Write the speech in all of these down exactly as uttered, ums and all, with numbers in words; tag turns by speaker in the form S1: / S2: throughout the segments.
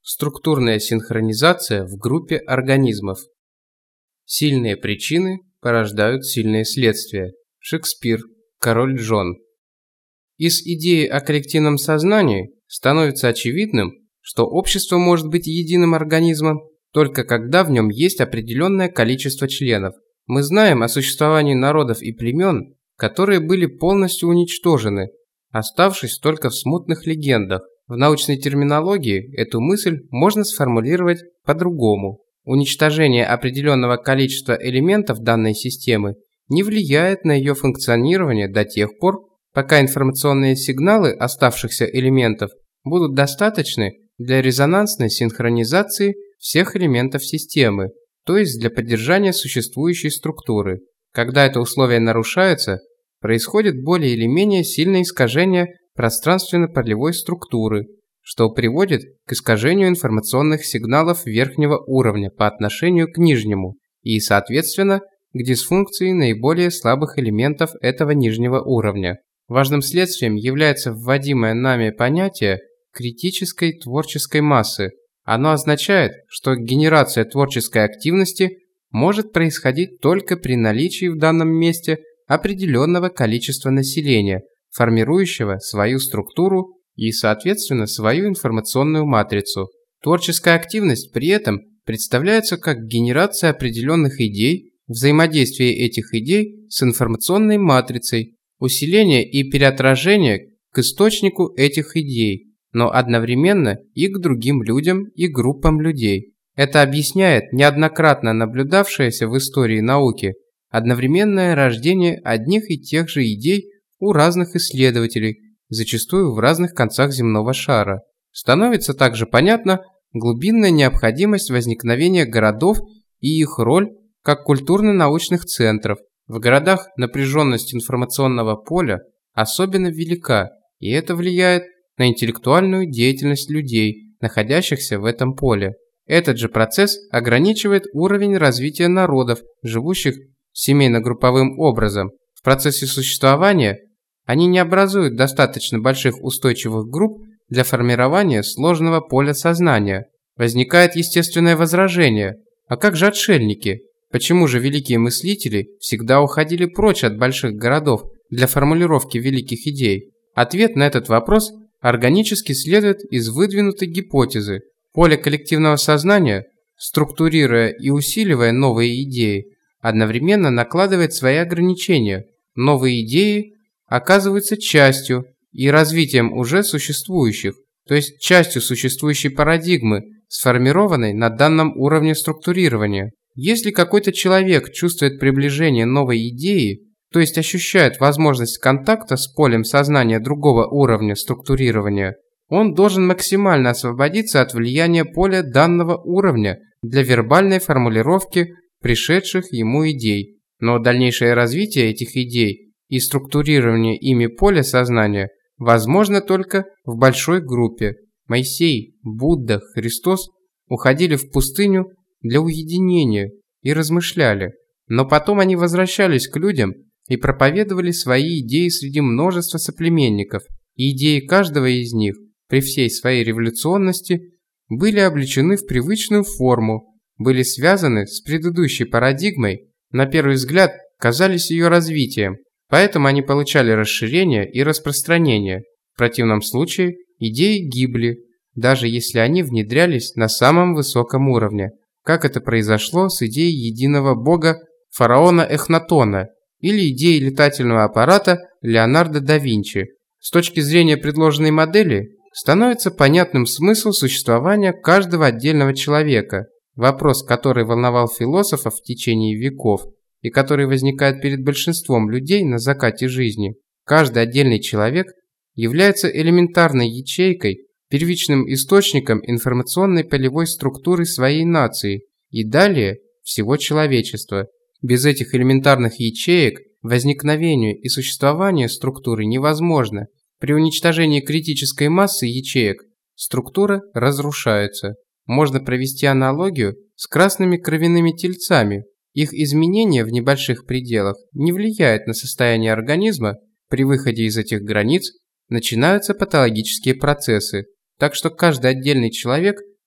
S1: Структурная синхронизация в группе организмов. Сильные причины порождают сильные следствия. Шекспир, Король Джон. Из идеи о коллективном сознании становится очевидным, что общество может быть единым организмом только когда в нем есть определенное количество членов. Мы знаем о существовании народов и племен, которые были полностью уничтожены, оставшись только в смутных легендах. В научной терминологии эту мысль можно сформулировать по-другому. Уничтожение определенного количества элементов данной системы не влияет на ее функционирование до тех пор, пока информационные сигналы оставшихся элементов будут достаточны для резонансной синхронизации всех элементов системы, то есть для поддержания существующей структуры. Когда это условие нарушается, происходит более или менее сильное искажение пространственно-полевой структуры, что приводит к искажению информационных сигналов верхнего уровня по отношению к нижнему и, соответственно, к дисфункции наиболее слабых элементов этого нижнего уровня. Важным следствием является вводимое нами понятие критической творческой массы. Оно означает, что генерация творческой активности может происходить только при наличии в данном месте определенного количества населения, формирующего свою структуру и, соответственно, свою информационную матрицу. Творческая активность при этом представляется как генерация определенных идей, взаимодействие этих идей с информационной матрицей, усиление и переотражение к источнику этих идей, но одновременно и к другим людям и группам людей. Это объясняет неоднократно наблюдавшееся в истории науки одновременное рождение одних и тех же идей у разных исследователей, зачастую в разных концах земного шара. Становится также понятна глубинная необходимость возникновения городов и их роль как культурно-научных центров. В городах напряженность информационного поля особенно велика, и это влияет на интеллектуальную деятельность людей, находящихся в этом поле. Этот же процесс ограничивает уровень развития народов, живущих семейно-групповым образом. В процессе существования они не образуют достаточно больших устойчивых групп для формирования сложного поля сознания. Возникает естественное возражение: а как же отшельники? Почему же великие мыслители всегда уходили прочь от больших городов для формулировки великих идей? Ответ на этот вопрос органически следует из выдвинутой гипотезы. Поле коллективного сознания, структурируя и усиливая новые идеи, одновременно накладывает свои ограничения. Новые идеи оказываются частью и развитием уже существующих, то есть частью существующей парадигмы, сформированной на данном уровне структурирования. Если какой-то человек чувствует приближение новой идеи, то есть ощущает возможность контакта с полем сознания другого уровня структурирования, он должен максимально освободиться от влияния поля данного уровня для вербальной формулировки пришедших ему идей. Но дальнейшее развитие этих идей и структурирование ими поля сознания возможно только в большой группе. Моисей, Будда, Христос уходили в пустыню для уединения и размышляли, но потом они возвращались к людям и проповедовали свои идеи среди множества соплеменников, и идеи каждого из них при всей своей революционности были облечены в привычную форму, были связаны с предыдущей парадигмой, на первый взгляд казались ее развитием, поэтому они получали расширение и распространение. В противном случае идеи гибли, даже если они внедрялись на самом высоком уровне, как это произошло с идеей единого бога фараона Эхнатона или идеей летательного аппарата Леонардо да Винчи. С точки зрения предложенной модели становится понятным смысл существования каждого отдельного человека, вопрос, который волновал философов в течение веков и который возникает перед большинством людей на закате жизни. Каждый отдельный человек является элементарной ячейкой, первичным источником информационной полевой структуры своей нации и далее всего человечества. Без этих элементарных ячеек возникновение и существование структуры невозможно. При уничтожении критической массы ячеек структура разрушается. Можно провести аналогию с красными кровяными тельцами. Их изменение в небольших пределах не влияет на состояние организма. При выходе из этих границ начинаются патологические процессы. Так что каждый отдельный человек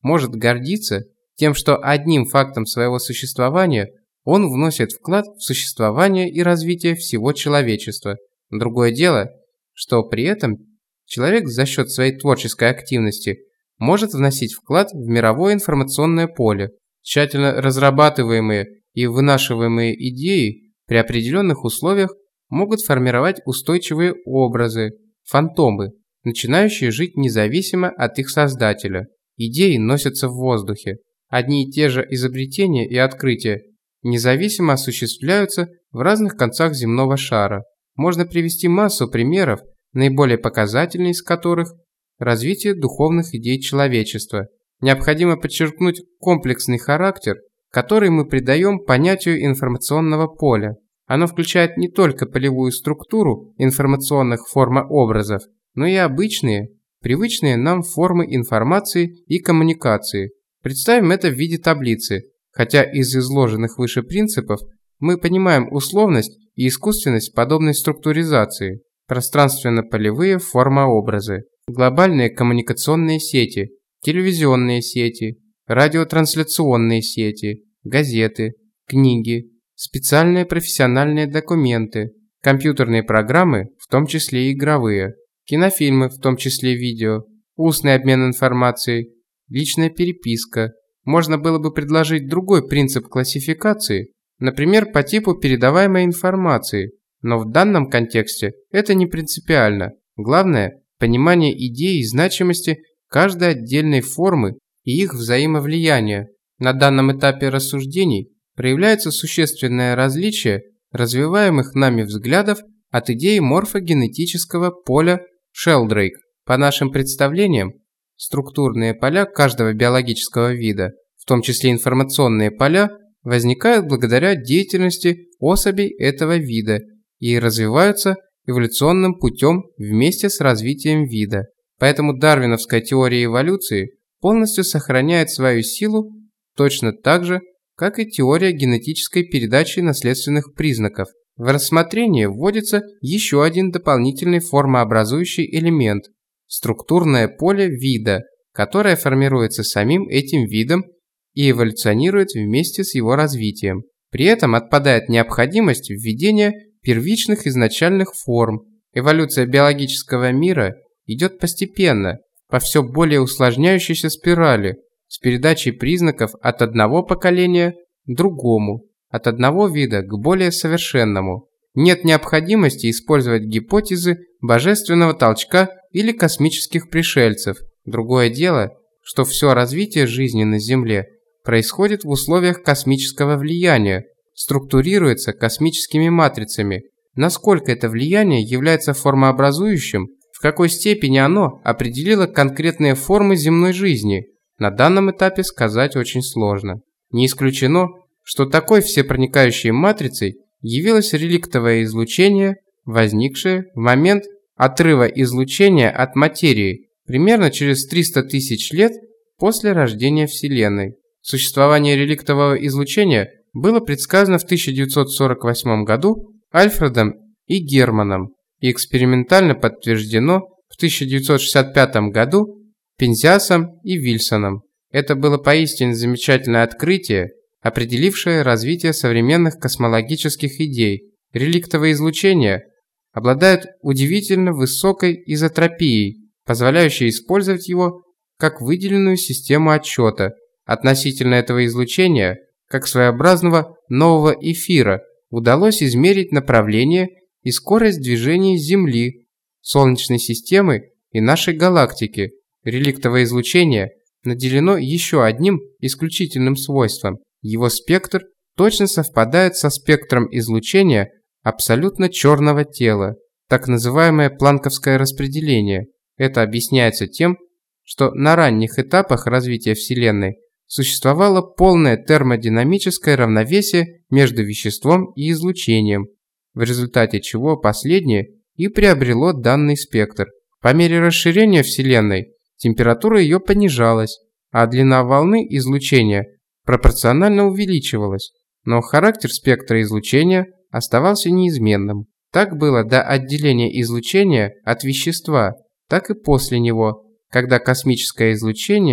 S1: может гордиться тем, что одним фактом своего существования он вносит вклад в существование и развитие всего человечества. Другое дело, что при этом человек за счет своей творческой активности может вносить вклад в мировое информационное поле. Тщательно разрабатываемые и вынашиваемые идеи при определенных условиях могут формировать устойчивые образы, фантомы, начинающие жить независимо от их создателя. Идеи носятся в воздухе. Одни и те же изобретения и открытия независимо осуществляются в разных концах земного шара. Можно привести массу примеров, наиболее показательный из которых – развитие духовных идей человечества. Необходимо подчеркнуть комплексный характер, который мы придаем понятию информационного поля. Оно включает не только полевую структуру информационных формообразов, но и обычные, привычные нам формы информации и коммуникации. Представим это в виде таблицы, хотя из изложенных выше принципов мы понимаем условность и искусственность подобной структуризации. Пространственно-полевые формообразы, глобальные коммуникационные сети, телевизионные сети, радиотрансляционные сети, газеты, книги, специальные профессиональные документы, компьютерные программы, в том числе и игровые, кинофильмы, в том числе видео, устный обмен информацией, личная переписка. Можно было бы предложить другой принцип классификации, например, по типу передаваемой информации, но в данном контексте это не принципиально. Главное – понимание идеи и значимости каждой отдельной формы и их взаимовлияния. На данном этапе рассуждений проявляется существенное различие развиваемых нами взглядов от идеи морфогенетического поля Шелдрейк. По нашим представлениям, структурные поля каждого биологического вида, в том числе информационные поля, возникают благодаря деятельности особей этого вида и развиваются эволюционным путем вместе с развитием вида. Поэтому дарвиновская теория эволюции полностью сохраняет свою силу точно так же, как и теория генетической передачи наследственных признаков. В рассмотрение вводится еще один дополнительный формообразующий элемент – структурное поле вида, которое формируется самим этим видом и эволюционирует вместе с его развитием. При этом отпадает необходимость введения первичных изначальных форм. Эволюция биологического мира идет постепенно, по все более усложняющейся спирали, с передачей признаков от одного поколения к другому, от одного вида к более совершенному. Нет необходимости использовать гипотезы божественного толчка или космических пришельцев. Другое дело, что все развитие жизни на Земле происходит в условиях космического влияния, структурируется космическими матрицами. Насколько это влияние является формообразующим, в какой степени оно определило конкретные формы земной жизни, на данном этапе сказать очень сложно. Не исключено, что такой всепроникающей матрицей явилось реликтовое излучение, возникшее в момент отрыва излучения от материи, примерно через триста тысяч лет после рождения Вселенной. Существование реликтового излучения было предсказано в тысяча девятьсот сорок восьмом году Альфредом и Германом и экспериментально подтверждено в тысяча девятьсот шестьдесят пятом году Пензиасом и Вильсоном. Это было поистине замечательное открытие, определившее развитие современных космологических идей. Реликтовое излучение обладает удивительно высокой изотропией, позволяющей использовать его как выделенную систему отсчета. Относительно этого излучения, как своеобразного нового эфира, удалось измерить направление и скорость движения Земли, Солнечной системы и нашей галактики. Реликтовое излучение наделено еще одним исключительным свойством. Его спектр точно совпадает со спектром излучения абсолютно черного тела, так называемое планковское распределение. Это объясняется тем, что на ранних этапах развития Вселенной существовало полное термодинамическое равновесие между веществом и излучением, в результате чего последнее и приобрело данный спектр. По мере расширения Вселенной температура ее понижалась, а длина волны излучения пропорционально увеличивалась, но характер спектра излучения оставался неизменным. Так было до отделения излучения от вещества, так и после него, когда космическое излучение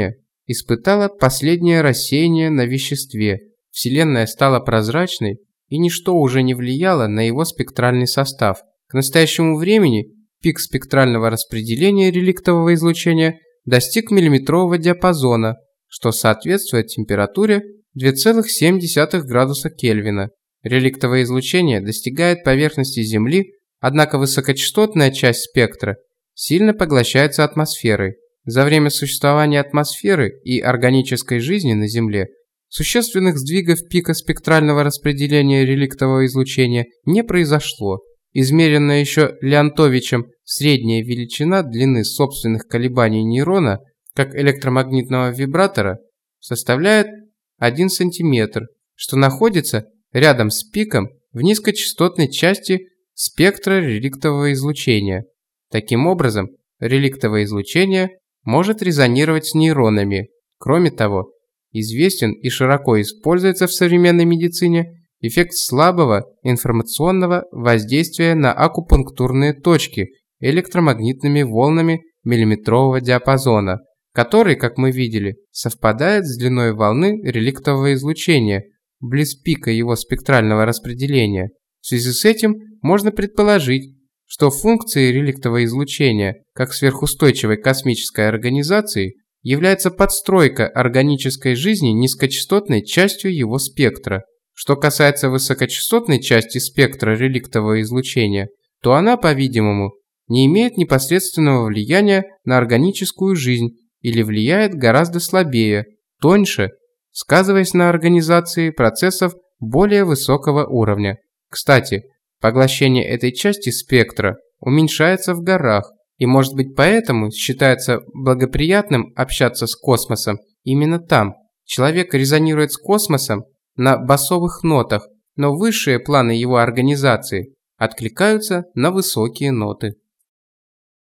S1: испытала последнее рассеяние на веществе. Вселенная стала прозрачной, и ничто уже не влияло на его спектральный состав. К настоящему времени пик спектрального распределения реликтового излучения достиг миллиметрового диапазона, что соответствует температуре два целых семь десятых градуса Кельвина. Реликтовое излучение достигает поверхности Земли, однако высокочастотная часть спектра сильно поглощается атмосферой. За время существования атмосферы и органической жизни на Земле существенных сдвигов пика спектрального распределения реликтового излучения не произошло. Измеренная еще Леонтовичем средняя величина длины собственных колебаний нейрона как электромагнитного вибратора составляет один сантиметр, что находится рядом с пиком в низкочастотной части спектра реликтового излучения. Таким образом, реликтовое излучение может резонировать с нейронами. Кроме того, известен и широко используется в современной медицине эффект слабого информационного воздействия на акупунктурные точки электромагнитными волнами миллиметрового диапазона, который, как мы видели, совпадает с длиной волны реликтового излучения близ пика его спектрального распределения. В связи с этим можно предположить, что функцией реликтового излучения как сверхустойчивой космической организации является подстройка органической жизни низкочастотной частью его спектра. Что касается высокочастотной части спектра реликтового излучения, то она, по-видимому, не имеет непосредственного влияния на органическую жизнь или влияет гораздо слабее, тоньше, сказываясь на организации процессов более высокого уровня. Кстати, поглощение этой части спектра уменьшается в горах, и, может быть, поэтому считается благоприятным общаться с космосом именно там. Человек резонирует с космосом на басовых нотах, но высшие планы его организации откликаются на высокие ноты.